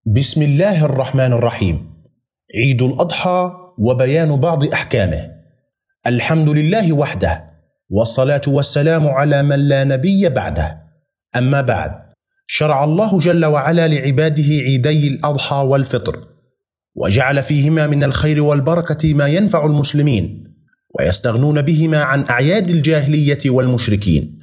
بسم الله الرحمن الرحيم. عيد الأضحى وبيان بعض أحكامه. الحمد لله وحده، والصلاة والسلام على من لا نبي بعده. أما بعد، شرع الله جل وعلا لعباده عيدي الأضحى والفطر، وجعل فيهما من الخير والبركة ما ينفع المسلمين ويستغنون بهما عن أعياد الجاهلية والمشركين.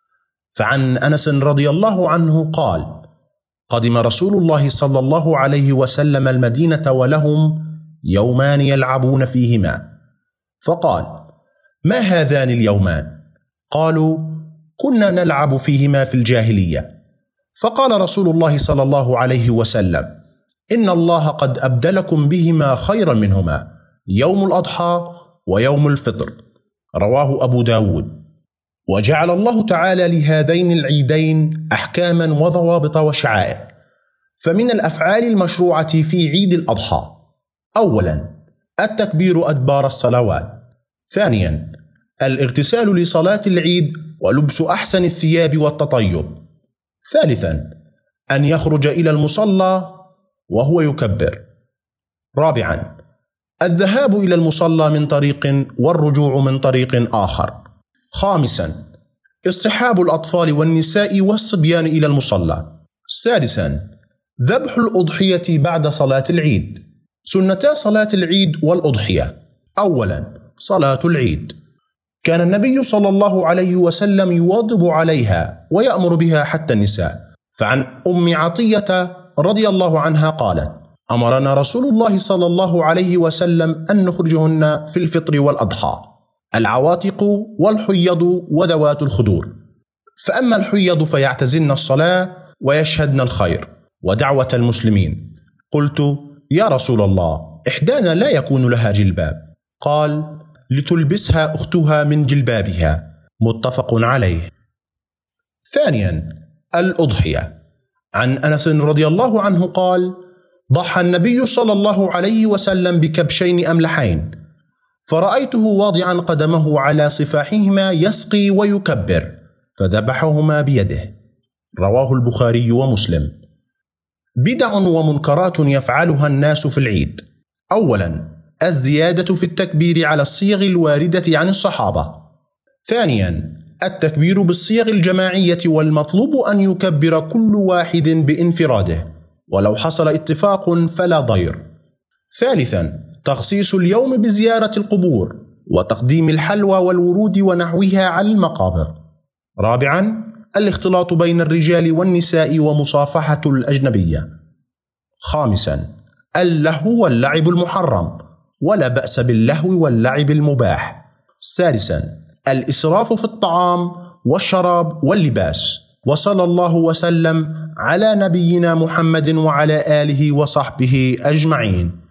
فعن أنس رضي الله عنه قال: قدم رسول الله صلى الله عليه وسلم المدينة ولهم يومان يلعبون فيهما، فقال: ما هذان اليومان؟ قالوا: كنا نلعب فيهما في الجاهلية. فقال رسول الله صلى الله عليه وسلم: إن الله قد أبدلكم بهما خيرا منهما، يوم الأضحى ويوم الفطر. رواه أبو داود. وجعل الله تعالى لهذين العيدين أحكاما وضوابط وشعائر. فمن الأفعال المشروعة في عيد الأضحى: أولا، التكبير أدبار الصلوات. ثانيا، الاغتسال لصلاة العيد ولبس أحسن الثياب والتطيب. ثالثا، أن يخرج إلى المصلى وهو يكبر. رابعا، الذهاب إلى المصلى من طريق والرجوع من طريق آخر. خامسا، اصطحاب الأطفال والنساء والصبيان إلى المصلى. سادسا، ذبح الأضحية بعد صلاة العيد. سنتا صلاة العيد والأضحية: أولا، صلاة العيد. كان النبي صلى الله عليه وسلم يواظب عليها ويأمر بها حتى النساء. فعن أم عطية رضي الله عنها قالت: أمرنا رسول الله صلى الله عليه وسلم أن نخرجهن في الفطر والأضحى: العواتق والحيض وذوات الخدور. فأما الحيض فيعتزلن الصلاة ويشهدن الخير ودعوة المسلمين. قلت: يا رسول الله، إحدانا لا يكون لها جلباب. قال: لتلبسها أختها من جلبابها. متفق عليه. ثانيا، الأضحية. عن أنس رضي الله عنه قال: ضحى النبي صلى الله عليه وسلم بكبشين أملحين، فرأيته واضعا قدمه على صفاحهما يسقي ويكبر، فذبحهما بيده. رواه البخاري ومسلم. بدع ومنكرات يفعلها الناس في العيد: أولا، الزيادة في التكبير على الصيغ الواردة عن الصحابة. ثانيا، التكبير بالصيغ الجماعية، والمطلوب أن يكبر كل واحد بانفراده، ولو حصل اتفاق فلا ضير. ثالثا، تخصيص اليوم بزيارة القبور وتقديم الحلوى والورود ونحوها على المقابر. رابعا، الاختلاط بين الرجال والنساء ومصافحة الأجنبية. خامسا، اللهو واللعب المحرم، ولا بأس باللهو واللعب المباح. سادسا، الإسراف في الطعام والشراب واللباس. وصلى الله وسلم على نبينا محمد وعلى آله وصحبه أجمعين.